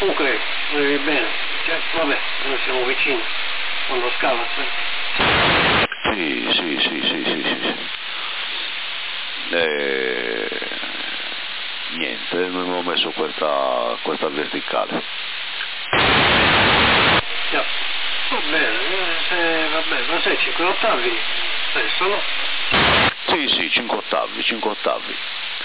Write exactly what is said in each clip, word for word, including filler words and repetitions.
Comunque, eh, bene, cioè, vabbè, noi siamo vicini, quando scala, sai. Sì, sì, sì, sì, sì, sì, sì. E... niente, non ho messo questa, questa verticale. Yeah. Va bene, se, va bene, ma sei cinque ottavi, stesso, no? Sì, sì, cinque ottavi, cinque ottavi.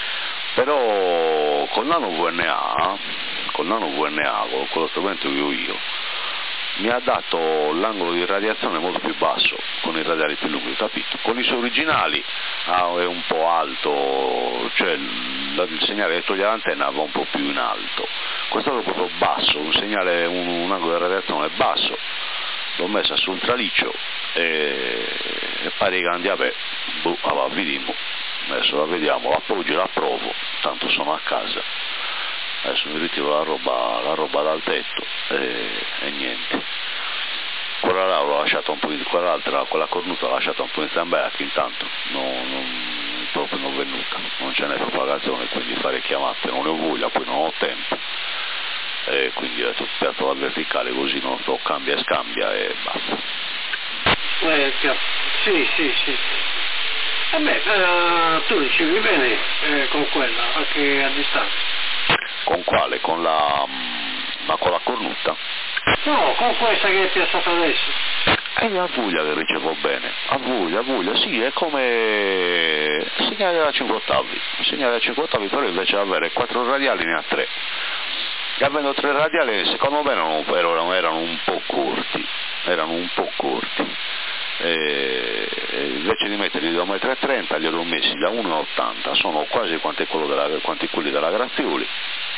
Però con l'anno V N A, con l'anno V N A, con quello strumento che ho io, mi ha dato l'angolo di radiazione molto più basso, con i radiali più lunghi, capito? Con i suoi originali ah, è un po' alto, cioè il, il segnale che toglie l'antenna va un po' più in alto. Questo è proprio basso, un segnale, un, un angolo di radiazione basso. L'ho messa sul traliccio e, e pare che andiamo, boh, allora, vediamo, adesso la vediamo, la appoggio e la provo, tanto sono a casa, adesso mi ritiro la roba, la roba dal tetto e, e niente, quella là l'ho lasciata un po', in, quella altra, quella cornuta l'ho lasciata un po' in stand-by intanto, non, non, proprio non è venuta, non ce n'è propagazione, quindi fare chiamate non ne ho voglia, poi non ho tempo. E quindi ho piazzato la verticale così non so, cambia e scambia e basta. Eh, sì, sì, sì. Vabbè, eh, tu ricevi bene eh, con quella, anche a distanza. Con quale? Con la... ma con la cornuta? No, con questa che è piazzata adesso. E a voglia che ricevo bene, a voglia, a voglia, sì, è come segnale da cinque ottavi, segnale da cinque ottavi, però invece di avere quattro radiali ne ha tre. E avendo tre radiali secondo me erano, erano, erano un po' corti, erano un po' corti, e, e invece di metterli da uno virgola trenta li ho messi da uno virgola ottanta, sono quasi quanti, quello della, quanti quelli della Grazioli,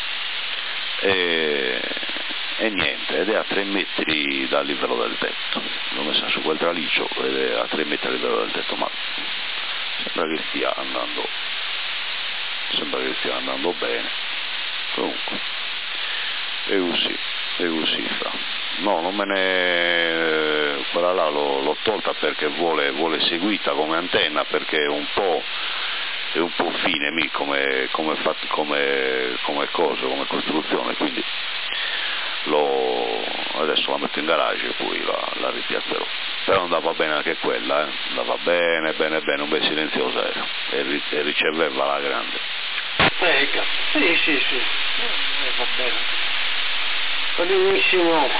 e, e niente, ed è a tre metri dal livello del tetto, l'ho messa su quel traliccio ed è a tre metri dal livello del tetto, ma sembra che stia andando, sembra che stia andando bene, comunque. E così, e così fra. No, non me ne... quella là l'ho, l'ho tolta perché vuole, vuole seguita come antenna, perché è un po', è un po' fine mi come, come, fatto, come, come cosa, come costruzione, quindi l'ho, adesso la metto in garage e poi la, la ripiazzerò. Però andava bene anche quella, eh? Andava bene, bene, bene, un bel silenzioso era, e, e riceveva la grande. Ecco, sì, sì, sì, eh, va bene. Va benissimo,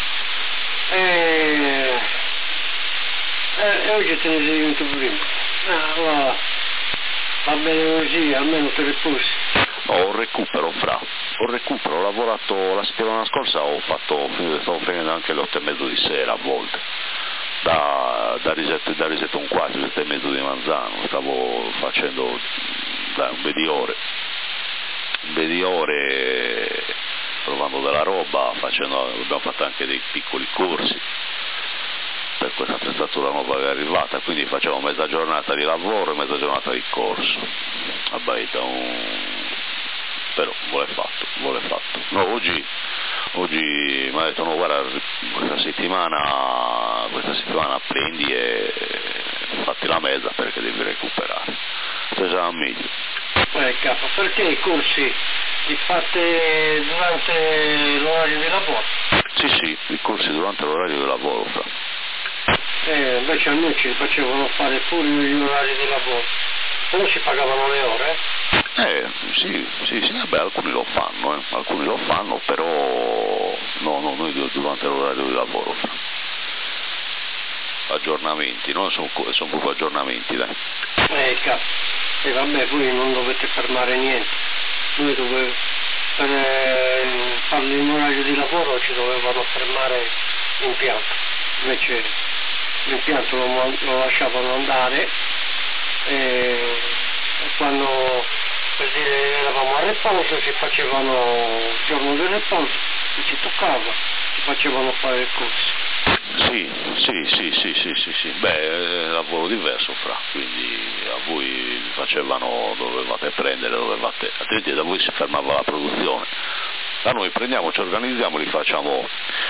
e eh, oggi te ne sei venuto prima, ah, va, va bene così, almeno te riposi. No, ho recupero fra, ho recupero, ho lavorato la settimana scorsa, ho fatto, stavo finendo anche le otto e mezzo di sera a volte, da, da Risetto da Risetto un quarto, sette e mezzo di Manzano, stavo facendo dai, un bel di ore, un bel di ore, provando della roba, facendo, abbiamo fatto anche dei piccoli corsi per questa attrezzatura nuova che è arrivata, quindi facciamo mezza giornata di lavoro e mezza giornata di corso. Vabbè, un... però vuole fatto, vuole fatto. No, oggi, oggi mi ha detto no guarda, questa settimana, questa settimana prendi e fatti la mezza perché devi recuperare. Se sarà meglio. Eh capo, perché i corsi li fate durante l'orario di lavoro? Sì, sì, i corsi durante l'orario di lavoro, fra. Eh, invece a noi ci facevano fare pure gli orari di lavoro, però ci pagavano le ore. Eh, sì, sì, sì, vabbè, alcuni lo fanno, eh, alcuni lo fanno, però no, no, noi durante l'orario di lavoro, fra. Aggiornamenti, no? Sono, sono proprio aggiornamenti, dai. Eh, capo, e vabbè, voi non dovete fermare niente, noi dove, per eh, farli in orario di lavoro ci dovevano fermare l'impianto, invece l'impianto lo, lo lasciavano andare e, e quando, per dire, eravamo a riposo si facevano il giorno del riposo, se ci toccava, ci facevano fare il corso. Sì, sì, sì, sì, sì, sì, sì, beh, è un lavoro diverso fra, quindi a voi vi facevano, dovevate prendere, dovevate, altrimenti da voi si fermava la produzione, da noi prendiamo, ci organizziamo, li facciamo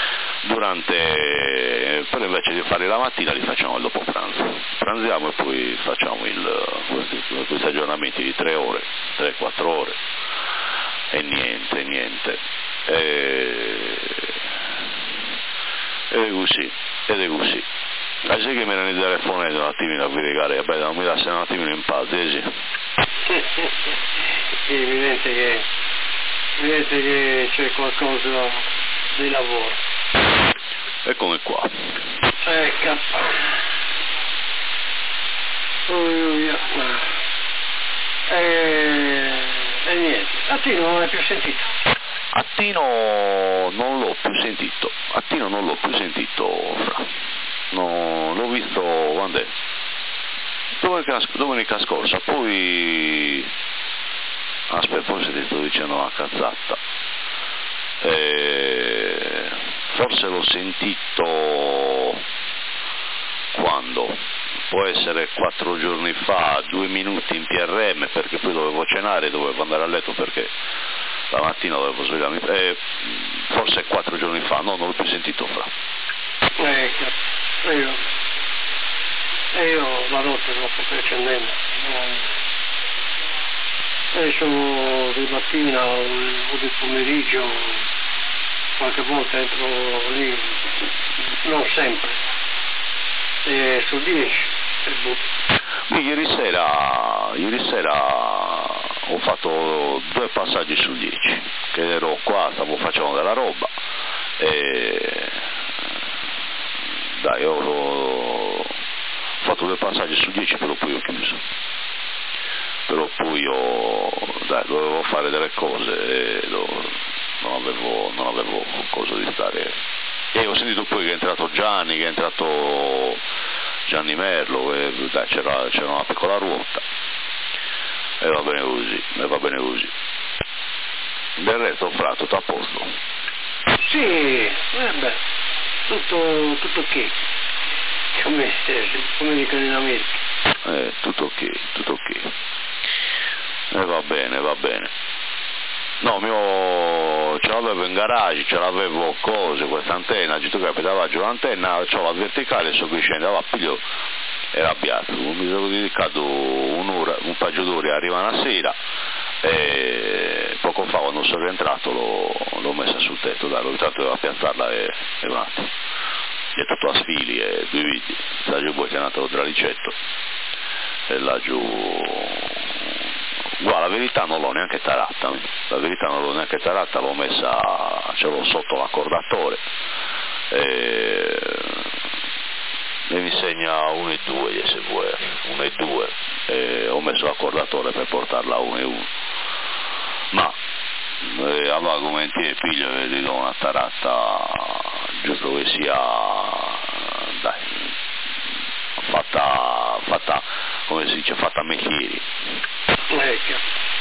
durante, però invece di farli la mattina li facciamo il dopo pranzo, pranziamo e poi facciamo il, questi, questi aggiornamenti di tre ore, tre quattro ore, e niente, niente. E così, ed è così. Adesso che mi erano i telefoni un attimino a verificare, vabbè, non mi lasciano un attimino in pace, eh, sì. È evidente che, evidente che c'è qualcosa di lavoro. Eccomi qua. Ecco. Oh, e, e niente, Attino non l'hai più sentito? Attino non l'ho più sentito, Attino non l'ho più sentito, Fra. No, l'ho visto quando è? Domenica, domenica scorsa, poi aspetta, forse ti sto dicendo una cazzata, e... forse l'ho sentito quando? Può essere quattro giorni fa, due minuti in P R M, perché poi dovevo cenare, dovevo andare a letto perché la mattina dovevo svegliarmi, eh, forse quattro giorni fa, no, non l'ho più sentito, Fra. Ecco, io, e io la notte non sto accendendo, adesso di mattina o di pomeriggio, qualche volta entro lì, non sempre, e su dieci. Ieri sera, ieri sera ho fatto due passaggi su dieci, che ero qua, stavo facendo della roba e dai, ho fatto due passaggi su dieci, però poi ho chiuso, però poi ho, dai, dovevo fare delle cose e non avevo, non avevo cosa di stare, e ho sentito poi che è entrato Gianni, che è entrato Gianni Merlo, e dai, c'era, c'era una piccola ruota, e va bene così, e va bene così. Del resto, Fra, tutto a posto? Sì, vabbè, tutto, tutto ok, come, come dicono in America. Eh, tutto ok, tutto ok. E va bene, va bene. No, mio, ce l'avevo in garage, ce l'avevo cose, questa antenna, giusto che capitava giù l'antenna, c'ho la verticale, so che scendeva, piglio, era avviato, mi sono dedicato un'ora, un paio d'ore, arriva una sera, e poco fa quando sono rientrato l'ho, l'ho messa sul tetto, dai, l'ho aiutato a piazzarla e, e un attimo, è tutto a sfili e due viti, sta giù poi chiamato lo dralicetto, e là giù... Guarda, la verità non l'ho neanche tarata, la verità non l'ho neanche tarata, l'ho messa, ce l'ho sotto l'accordatore e, e mi segna uno e due se vuoi, uno e due, e ho messo l'accordatore per portarla a uno e uno, ma eh, allora come ti piglio e gli do una tarata giusto che sia, dai, fatta, fatta, come si dice, fatta a mestieri. Ecco,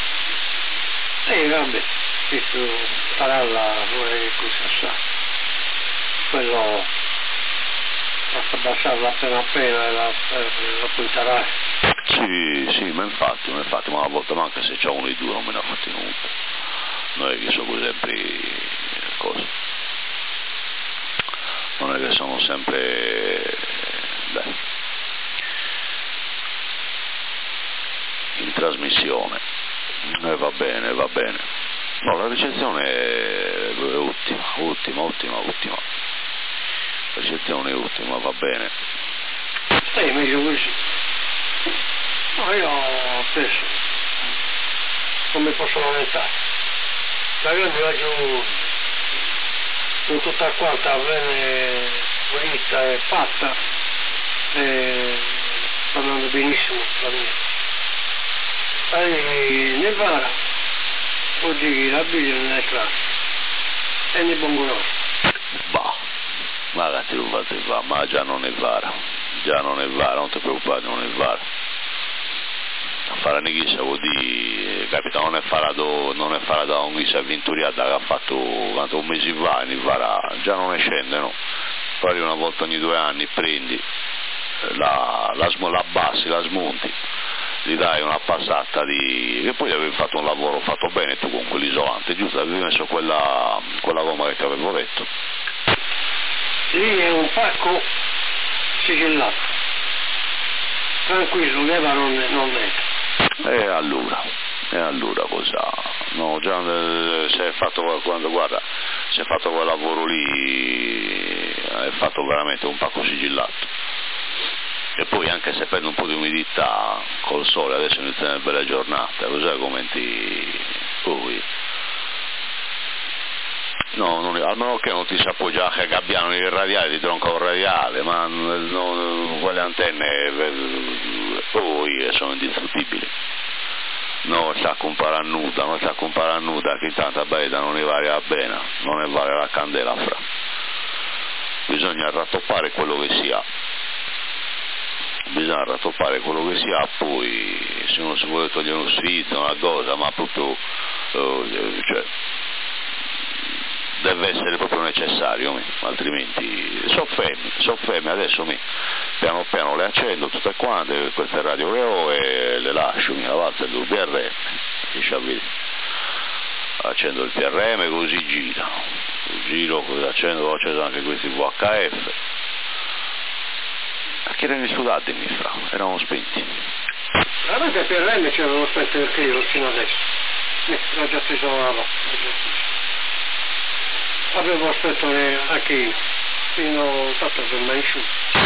e vabbè, questo faralla vorrei cosa sa, quello basta abbassarla appena appena e la, la punterai. Sì, sì, ma infatti, ma infatti, ma una volta manca se c'è uno di due non me ne ha fatti nulla, non è che sono sempre cose, non è che sono sempre, dai, in trasmissione, e va bene, va bene. No, la ricezione è ottima, ottima, ottima, ottima. La ricezione è ottima, va bene. Sì, meglio così. No, io stesso non mi posso lamentare. La grande va giù con tutta quanta bene pulita e fatta, e sta andando benissimo la mia. E ne vara, oggi la Bibbia non è clara, e ne bongono. Bah, ragazzi non fate fa, ma già non è vara, già non è vara, non ti preoccupare, non è vara. A fare una ghisa vuol dire, capita, non è farado, non è farado un ghisa avventuriata che ha fatto quanto un mese fa, ne vara, già non ne scende, no? Poi una volta ogni due anni prendi, la, la, la abbassi, la smonti, gli dai una passata di... e poi avevi fatto un lavoro fatto bene tu con quell'isolante, giusto? Avevi messo quella, quella gomma che ti avevo detto. Lì è un pacco sigillato, tranquillo, leva non, non entra. E allora, e allora cosa? No, già se hai fatto quando, guarda, se hai fatto quel lavoro lì è fatto veramente un pacco sigillato. E poi anche se prende un po' di umidità col sole, adesso iniziano le belle giornate, così argomenti poi no, non, almeno che non ti si appoggia che gabbiano i radiali di tronco radiale, ma non, quelle antenne poi sono indistruttibili. Non sta comparare nuda, non sta comparare nuda, che tanta bella non ne vale la bene, non ne vale la candela fra. Bisogna rattoppare quello che si ha. Bisogna rattoppare quello che si ha, poi se non si vuole togliere uno sfizio, una cosa, ma proprio eh, cioè, deve essere proprio necessario, mi, altrimenti soffermi, soffermi, adesso mi, piano piano le accendo tutte quante, queste radio che ho e le lascio, mi avanza il P R M, accendo il P R M così gira, giro, così accendo, ho acceso anche questi V H F. A che erano studati mi fra, erano spenti. Veramente il P R M c'erano spenti perché io fino adesso. Eh, l'ho già preso la roba. Avevo aspetto anche io, fino tanto per mai asciutto.